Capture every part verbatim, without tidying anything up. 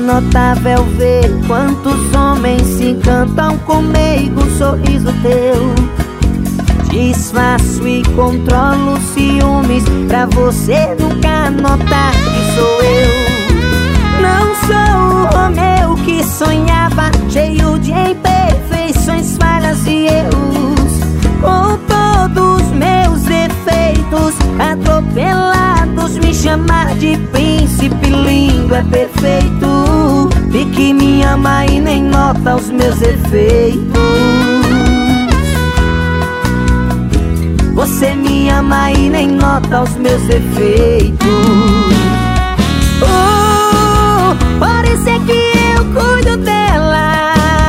notável ver quantos homens se encantam com meigo sorriso teu. Disfarço e controlo ciúmes pra você nunca notar que sou eu. Não sou o Romeu que sonhava, cheio de imperfeições, falhas e erros, com todos meus defeitos atropelados. Me chamar de príncipe lindo é perfeito, e que me ama e nem nota os meus efeitos. Você me ama e nem nota os meus defeitos. Oh, por isso é que eu cuido dela.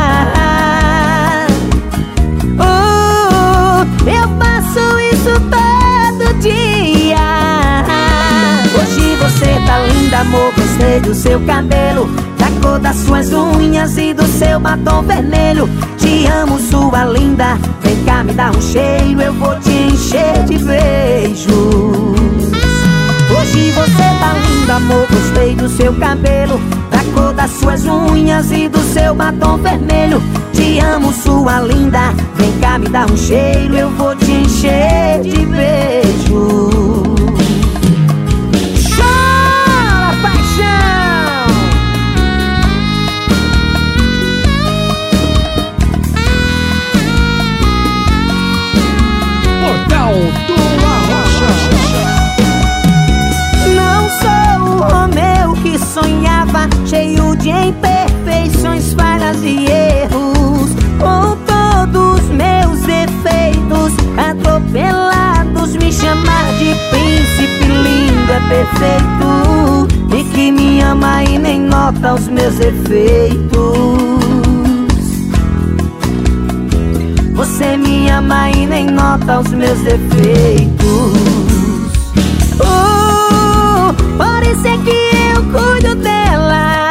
Oh, eu faço isso todo dia. Hoje você tá linda, amor, gostei do seu cabelo, da cor das suas unhas e do seu batom vermelho. Te amo, sua linda, vem cá me dá um cheiro, eu vou te encher de beijos. Hoje você tá linda, amor, gostei do seu cabelo, da cor das suas unhas e do seu batom vermelho. Te amo, sua linda, vem cá me dá um cheiro, eu vou te encher de beijos. Não sou o Romeu que sonhava, cheio de imperfeições, falhas e erros, com todos meus defeitos atropelados. Me chamar de príncipe lindo é perfeito, e que me ama e nem nota os meus efeitos. Você me ama e nem nota os meus defeitos. Oh, por isso é que eu cuido dela.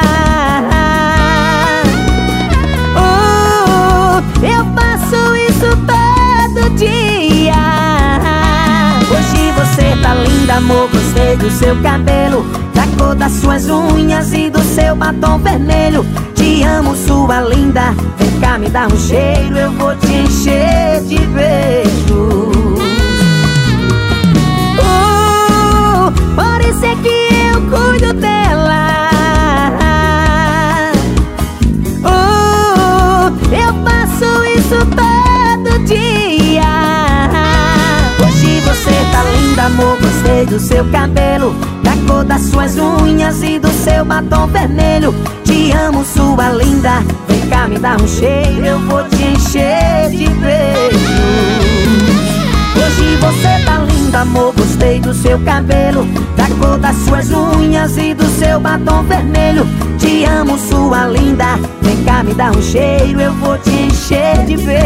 Oh, eu faço isso todo dia. Hoje você tá linda, amor, gostei do seu cabelo, da cor das suas unhas e do seu batom vermelho. Te amo, sua linda, vem cá me dá um cheiro, eu vou te encher de beijos. Oh, por isso é que eu cuido dela. Oh, eu faço isso todo dia. Hoje você tá linda, amor, gostei do seu cabelo, da cor das suas unhas e do seu batom vermelho. Te amo, sua linda, vem cá me dá um cheiro, eu vou te encher de beijos. Hoje você tá linda, amor, gostei do seu cabelo, da cor das suas unhas e do seu batom vermelho. Te amo, sua linda, vem cá me dá um cheiro, eu vou te encher de beijos.